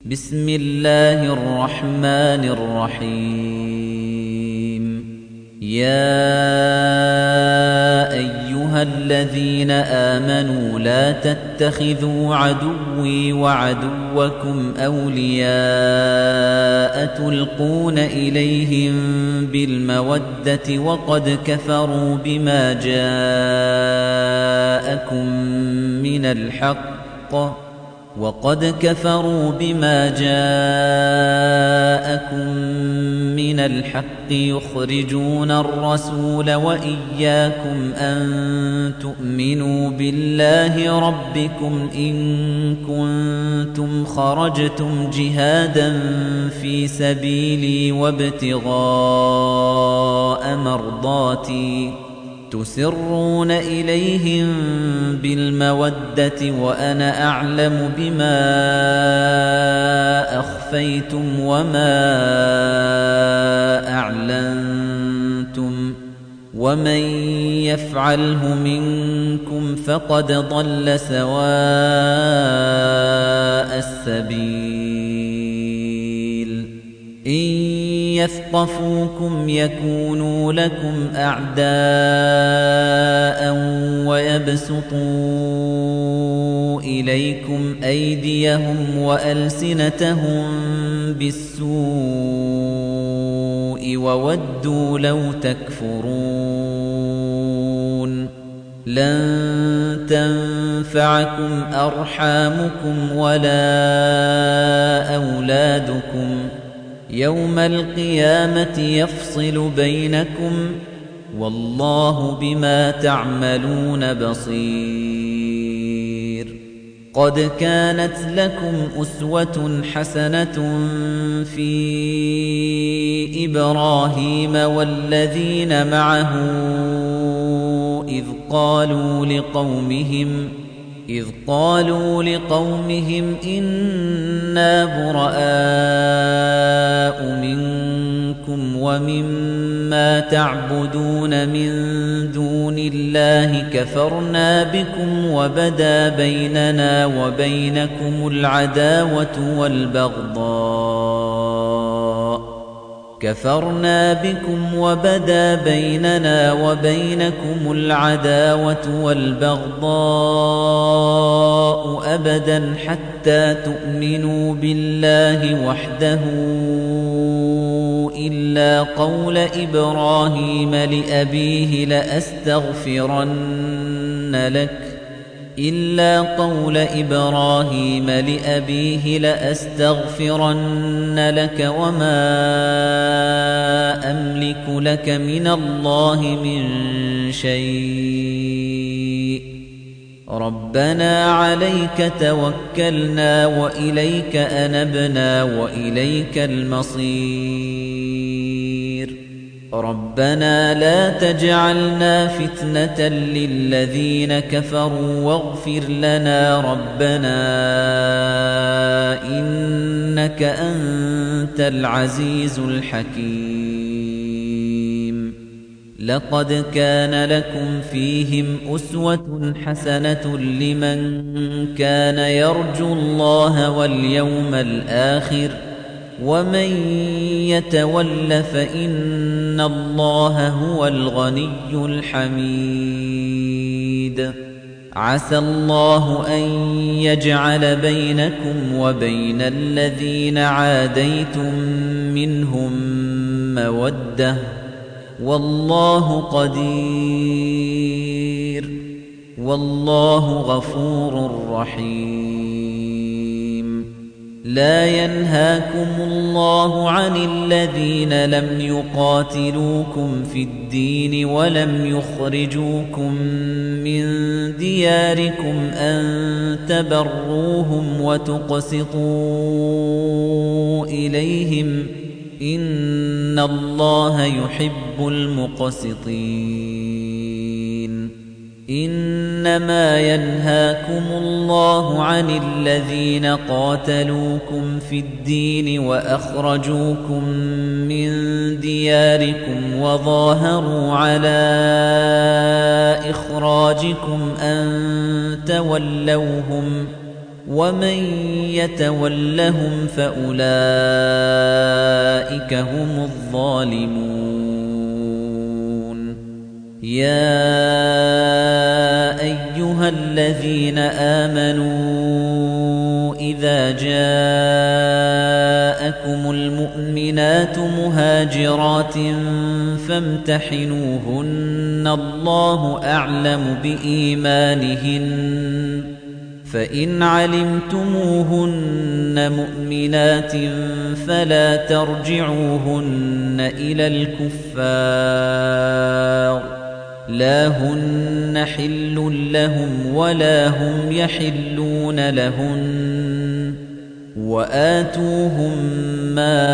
بسم الله الرحمن الرحيم يا أيها الذين آمنوا لا تتخذوا عدوي وعدوكم أولياء تلقون إليهم بالمودة وقد كفروا بما جاءكم من الحق يخرجون الرسول وإياكم أن تؤمنوا بالله ربكم إن كنتم خرجتم جهادا في سبيلي وابتغاء مرضاتي تسرون إليهم بالمودة وأنا أعلم بما أخفيتم وما أعلنتم ومن يفعله منكم فقد ضل سواء السبيل إن يثقفوكم يكونوا لكم أعداء ويبسطوا إليكم أيديهم وألسنتهم بالسوء وودوا لو تكفرون لن تنفعكم أرحامكم ولا أولادكم يوم القيامة يفصل بينكم والله بما تعملون بصير قد كانت لكم أسوة حسنة في إبراهيم والذين معه إذ قالوا لقومهم إنا براء منكم ومما تعبدون من دون الله كفرنا بكم وبدا بيننا وبينكم العداوة والبغضاء أبدا حتى تؤمنوا بالله وحده إلا قول إبراهيم لأبيه لأستغفرن لك وما أملك لك من الله من شيء ربنا عليك توكلنا وإليك أنبنا وإليك المصير ربنا لا تجعلنا فتنة للذين كفروا واغفر لنا ربنا إنك أنت العزيز الحكيم لقد كان لكم فيهم أسوة حسنة لمن كان يرجو الله واليوم الآخر ومن يتول فإن الله هو الغني الحميد عسى الله أن يجعل بينكم وبين الذين عاديتم منهم مودة والله قدير والله غفور رحيم لا ينهاكم الله عن الذين لم يقاتلوكم في الدين ولم يخرجوكم من دياركم أن تبروهم وتقسطوا إليهم إن الله يحب المقسطين إنما ينهاكم الله عن الذين قاتلوكم في الدين وأخرجوكم من دياركم وظاهروا على إخراجكم أن تولوهم ومن يتولهم فأولئك هم الظالمون يا أيها الذين آمنوا إذا جاءكم المؤمنات مهاجرات فامتحنوهن الله أعلم بإيمانهن فإن علمتموهن مؤمنات فلا ترجعوهن إلى الكفار لا هن حل لهم ولا هم يحلون لهن وآتوهم ما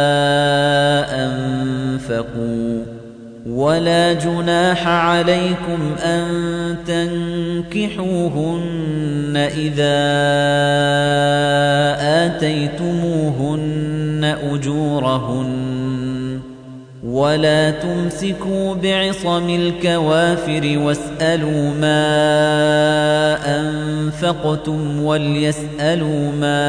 أنفقوا ولا جناح عليكم أن تنكحوهن إذا آتيتموهن أجورهن ولا تمسكوا بعصم الكوافر واسألوا ما أنفقتم وليسألوا ما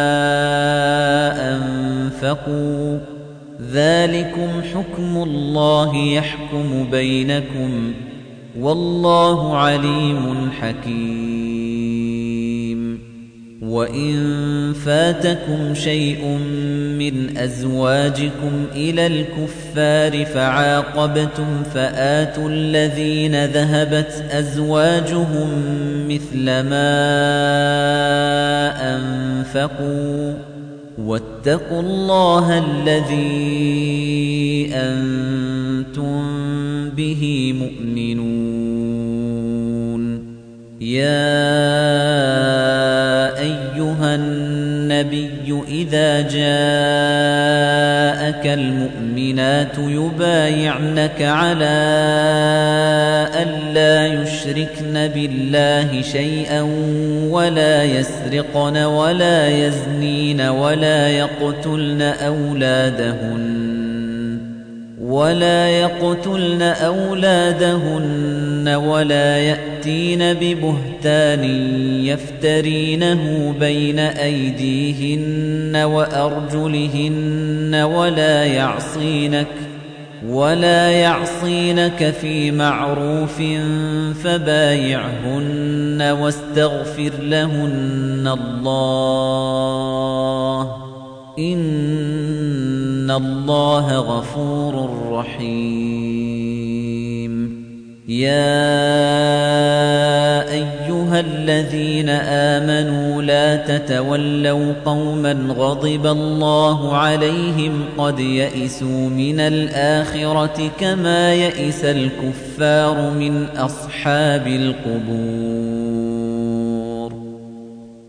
أنفقوا ذلكم حكم الله يحكم بينكم والله عليم حكيم وإن فاتكم شيء من أزواجكم إلى الكفار فعاقبتم فآتوا الذين ذهبت أزواجهم مثل ما أنفقوا واتقوا الله الذي أنتم به مؤمنون يا أيها النبي إذا جاءك المؤمنات يبايعنك على ألا يشركن بالله شيئا ولا يسرقن ولا يزنين ولا يقتلن أولادهن ولا يأتين ببهتان يفترينه بين أيديهن وأرجلهن ولا يعصينك في معروف فبايعهن واستغفر لهن الله إن الله غفور رحيم يا أيها الذين آمنوا لا تتولوا قوما غضب الله عليهم قد يئسوا من الآخرة كما يئس الكفار من أصحاب القبور